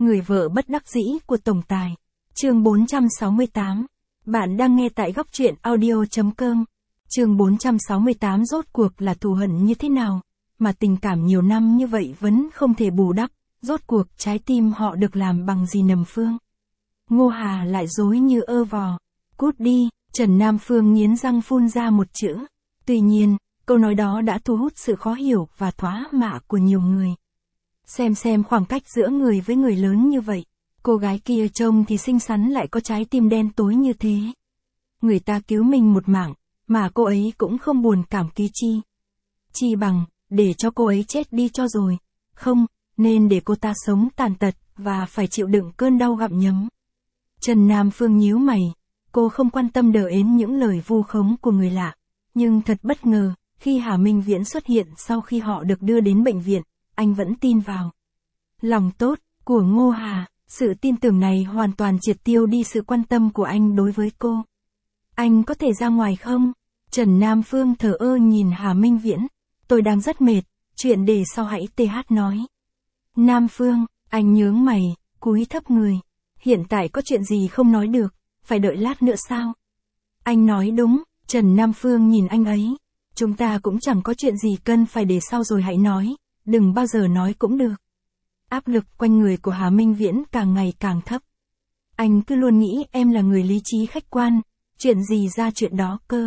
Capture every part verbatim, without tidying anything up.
Người vợ bất đắc dĩ của tổng tài. Chương bốn trăm sáu mươi tám. Bạn đang nghe tại góc truyện audio chấm com. Chương bốn trăm sáu mươi tám rốt cuộc là thù hận như thế nào, mà tình cảm nhiều năm như vậy vẫn không thể bù đắp, rốt cuộc trái tim họ được làm bằng gì Nằm Phương. Ngô Hà lại dối như ơ vò. Cút đi, Trần Nam Phương nghiến răng phun ra một chữ. Tuy nhiên, câu nói đó đã thu hút sự khó hiểu và thoá mạ của nhiều người. Xem xem khoảng cách giữa người với người lớn như vậy. Cô gái kia trông thì xinh xắn lại có trái tim đen tối như thế. Người ta cứu mình một mạng, mà cô ấy cũng không buồn cảm ký chi. Chi bằng, để cho cô ấy chết đi cho rồi. Không, nên để cô ta sống tàn tật, và phải chịu đựng cơn đau gặm nhấm. Trần Nam Phương nhíu mày, cô không quan tâm đờ ến những lời vu khống của người lạ. Nhưng thật bất ngờ, khi Hà Minh Viễn xuất hiện sau khi họ được đưa đến bệnh viện, anh vẫn tin vào lòng tốt của Ngô Hà. Sự tin tưởng này hoàn toàn triệt tiêu đi sự quan tâm của anh đối với cô. Anh có thể ra ngoài không? Trần Nam Phương thờ ơ nhìn Hà Minh Viễn. Tôi đang rất mệt, chuyện để sau hãy tê hát nói. Nam Phương, anh nhướng mày, cúi thấp người. Hiện tại có chuyện gì không nói được, phải đợi lát nữa sao? Anh nói đúng, Trần Nam Phương nhìn anh ấy. Chúng ta cũng chẳng có chuyện gì cần phải để sau rồi hãy nói, đừng bao giờ nói cũng được. Áp lực quanh người của Hà Minh Viễn càng ngày càng thấp. Anh cứ luôn nghĩ em là người lý trí khách quan, chuyện gì ra chuyện đó cơ.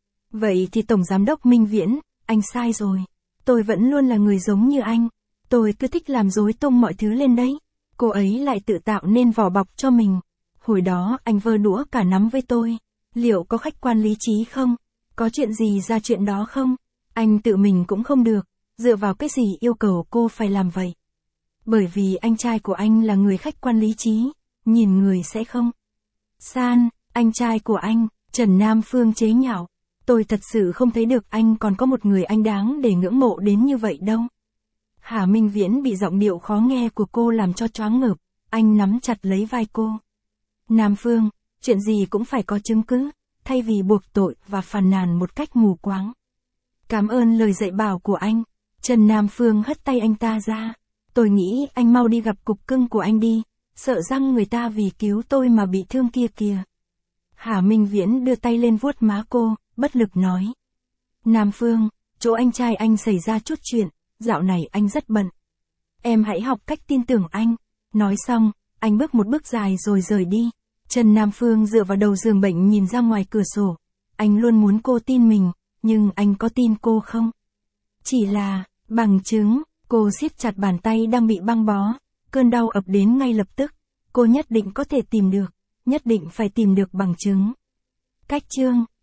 Vậy thì Tổng Giám đốc Minh Viễn, anh sai rồi. Tôi vẫn luôn là người giống như anh. Tôi cứ thích làm rối tung mọi thứ lên đấy. Cô ấy lại tự tạo nên vỏ bọc cho mình. Hồi đó anh vơ đũa cả nắm với tôi. Liệu có khách quan lý trí không? Có chuyện gì ra chuyện đó không? Anh tự mình cũng không được. Dựa vào cái gì yêu cầu cô phải làm vậy? Bởi vì anh trai của anh là người khách quan lý trí, nhìn người sẽ không. San, anh trai của anh, Trần Nam Phương chế nhạo. Tôi thật sự không thấy được anh còn có một người anh đáng để ngưỡng mộ đến như vậy đâu. Hà Minh Viễn bị giọng điệu khó nghe của cô làm cho choáng ngợp, anh nắm chặt lấy vai cô. Nam Phương, chuyện gì cũng phải có chứng cứ, thay vì buộc tội và phàn nàn một cách mù quáng. Cảm ơn lời dạy bảo của anh. Trần Nam Phương hất tay anh ta ra. Tôi nghĩ anh mau đi gặp cục cưng của anh đi, sợ rằng người ta vì cứu tôi mà bị thương kia kìa. Hà Minh Viễn đưa tay lên vuốt má cô, bất lực nói. Nam Phương, chỗ anh trai anh xảy ra chút chuyện, dạo này anh rất bận. Em hãy học cách tin tưởng anh. Nói xong, anh bước một bước dài rồi rời đi. Trần Nam Phương dựa vào đầu giường bệnh nhìn ra ngoài cửa sổ. Anh luôn muốn cô tin mình, nhưng anh có tin cô không? Chỉ là, bằng chứng. Cô siết chặt bàn tay đang bị băng bó, cơn đau ập đến ngay lập tức. Cô nhất định có thể tìm được, nhất định phải tìm được bằng chứng. Cách chương